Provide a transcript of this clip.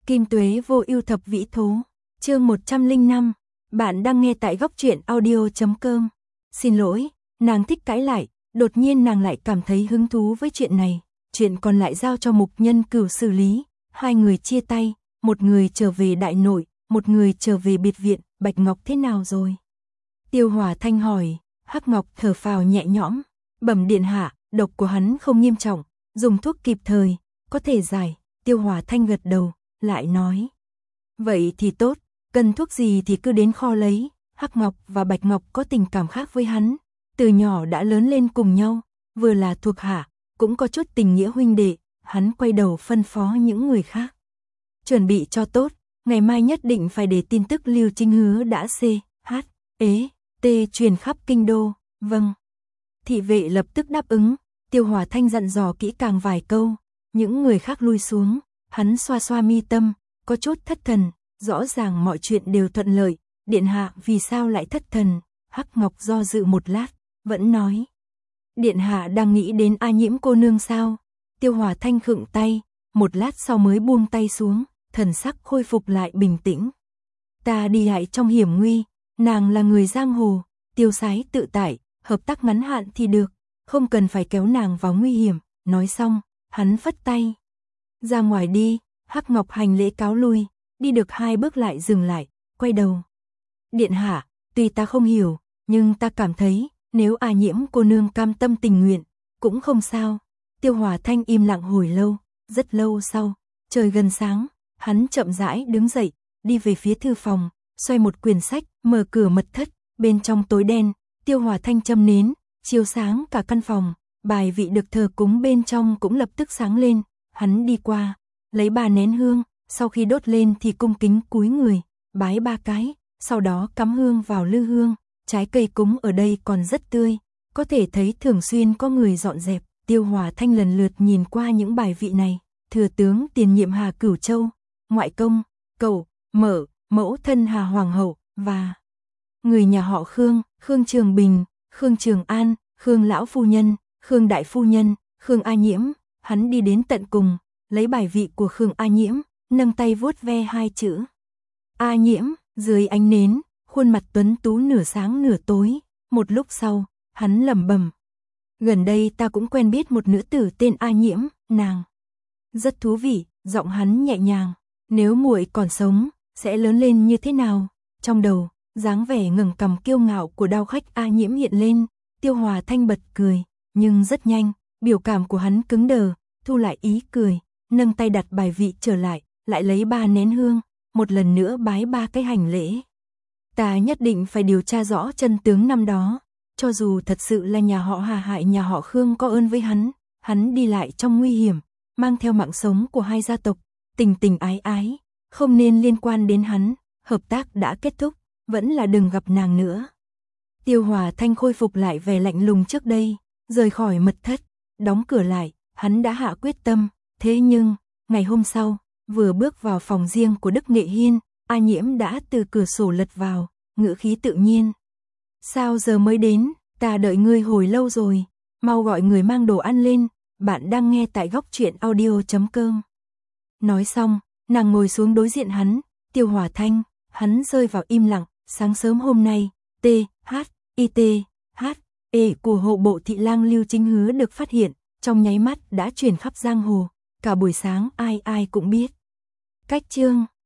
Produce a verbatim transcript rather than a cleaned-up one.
Kim tuế vô ưu thập vĩ thố. Chương một trăm lẻ năm. Bạn đang nghe tại góc truyện audio chấm com. Xin lỗi, nàng thích cãi lại, đột nhiên nàng lại cảm thấy hứng thú với chuyện này. Chuyện còn lại giao cho Mục Nhân Cửu xử lý. Hai người chia tay, một người trở về đại nội, một người trở về biệt viện. Bạch Ngọc thế nào rồi? Tiêu Hòa Thanh hỏi. Hắc Ngọc thở phào nhẹ nhõm. Bẩm điện hạ, độc của hắn không nghiêm trọng, dùng thuốc kịp thời, có thể giải. Tiêu Hòa Thanh gật đầu, lại nói. Vậy thì tốt, cần thuốc gì thì cứ đến kho lấy. Hắc Ngọc và Bạch Ngọc có tình cảm khác với hắn, từ nhỏ đã lớn lên cùng nhau, vừa là thuộc hạ, cũng có chút tình nghĩa huynh đệ. Hắn quay đầu phân phó những người khác. Chuẩn bị cho tốt, ngày mai nhất định phải để tin tức Lưu Chính Hứa đã C, H, ế, T truyền khắp kinh đô. Vâng. Thị vệ lập tức đáp ứng. Tiêu Hòa Thanh dặn dò kỹ càng vài câu, những người khác lui xuống, hắn xoa xoa mi tâm, có chút thất thần, rõ ràng mọi chuyện đều thuận lợi, điện hạ vì sao lại thất thần? Hắc Ngọc do dự một lát, vẫn nói. Điện hạ đang nghĩ đến A Nhiễm cô nương sao? Tiêu Hòa Thanh khựng tay, một lát sau mới buông tay xuống, thần sắc khôi phục lại bình tĩnh. Ta đi hại trong hiểm nguy, nàng là người giang hồ, tiêu sái tự tại, hợp tác ngắn hạn thì được, không cần phải kéo nàng vào nguy hiểm. Nói xong, hắn phất tay. Ra ngoài đi. Hắc Ngọc hành lễ cáo lui, đi được hai bước lại dừng lại, quay đầu. Điện hạ, tuy ta không hiểu, nhưng ta cảm thấy, nếu A Nhiễm cô nương cam tâm tình nguyện, cũng không sao. Tiêu Hòa Thanh im lặng hồi lâu, rất lâu sau, trời gần sáng, hắn chậm rãi đứng dậy, đi về phía thư phòng, xoay một quyển sách, mở cửa mật thất, bên trong tối đen, Tiêu Hòa Thanh châm nến, chiếu sáng cả căn phòng, bài vị được thờ cúng bên trong cũng lập tức sáng lên, hắn đi qua, lấy ba nén hương, sau khi đốt lên thì cung kính cúi người, bái ba cái, sau đó cắm hương vào lư hương. Trái cây cúng ở đây còn rất tươi, có thể thấy thường xuyên có người dọn dẹp. Tiêu Hòa Thanh lần lượt nhìn qua những bài vị này, thừa tướng tiền nhiệm Hà Cửu Châu, ngoại công, cậu, mở, mẫu thân Hà Hoàng hậu, và người nhà họ Khương, Khương Trường Bình, Khương Trường An, Khương lão phu nhân, Khương đại phu nhân, Khương A Nhiễm. Hắn đi đến tận cùng, lấy bài vị của Khương A Nhiễm, nâng tay vuốt ve hai chữ A Nhiễm. Dưới ánh nến, khuôn mặt tuấn tú nửa sáng nửa tối. Một lúc sau, hắn lẩm bẩm. Gần đây ta cũng quen biết một nữ tử tên A Nhiễm, nàng rất thú vị. Giọng hắn nhẹ nhàng. Nếu muội còn sống, sẽ lớn lên như thế nào? Trong đầu, dáng vẻ ngẩng cằm kiêu ngạo của đao khách A Nhiễm hiện lên. Tiêu Hòa Thanh bật cười, nhưng rất nhanh, biểu cảm của hắn cứng đờ, thu lại ý cười, nâng tay đặt bài vị trở lại, lại lấy ba nén hương, một lần nữa bái ba cái hành lễ. Ta nhất định phải điều tra rõ chân tướng năm đó, cho dù thật sự là nhà họ Hà hại nhà họ Khương có ơn với hắn, hắn đi lại trong nguy hiểm, mang theo mạng sống của hai gia tộc, tình tình ái ái, không nên liên quan đến hắn, hợp tác đã kết thúc, vẫn là đừng gặp nàng nữa. Tiêu Hòa Thanh khôi phục lại vẻ lạnh lùng trước đây, rời khỏi mật thất, đóng cửa lại, hắn đã hạ quyết tâm, thế nhưng, ngày hôm sau, vừa bước vào phòng riêng của Đức Nghệ Hiên, A Nhiễm đã từ cửa sổ lật vào, ngữ khí tự nhiên. Sao giờ mới đến, ta đợi ngươi hồi lâu rồi, mau gọi người mang đồ ăn lên, bạn đang nghe tại góc truyện audio chấm com. Nói xong, nàng ngồi xuống đối diện hắn, Tiêu Hòa Thanh, hắn rơi vào im lặng. Sáng sớm hôm nay, T, H, I T, H, E của hộ bộ thị lang Lưu Chính Hứa được phát hiện, trong nháy mắt đã truyền khắp giang hồ, cả buổi sáng ai ai cũng biết. Cách chương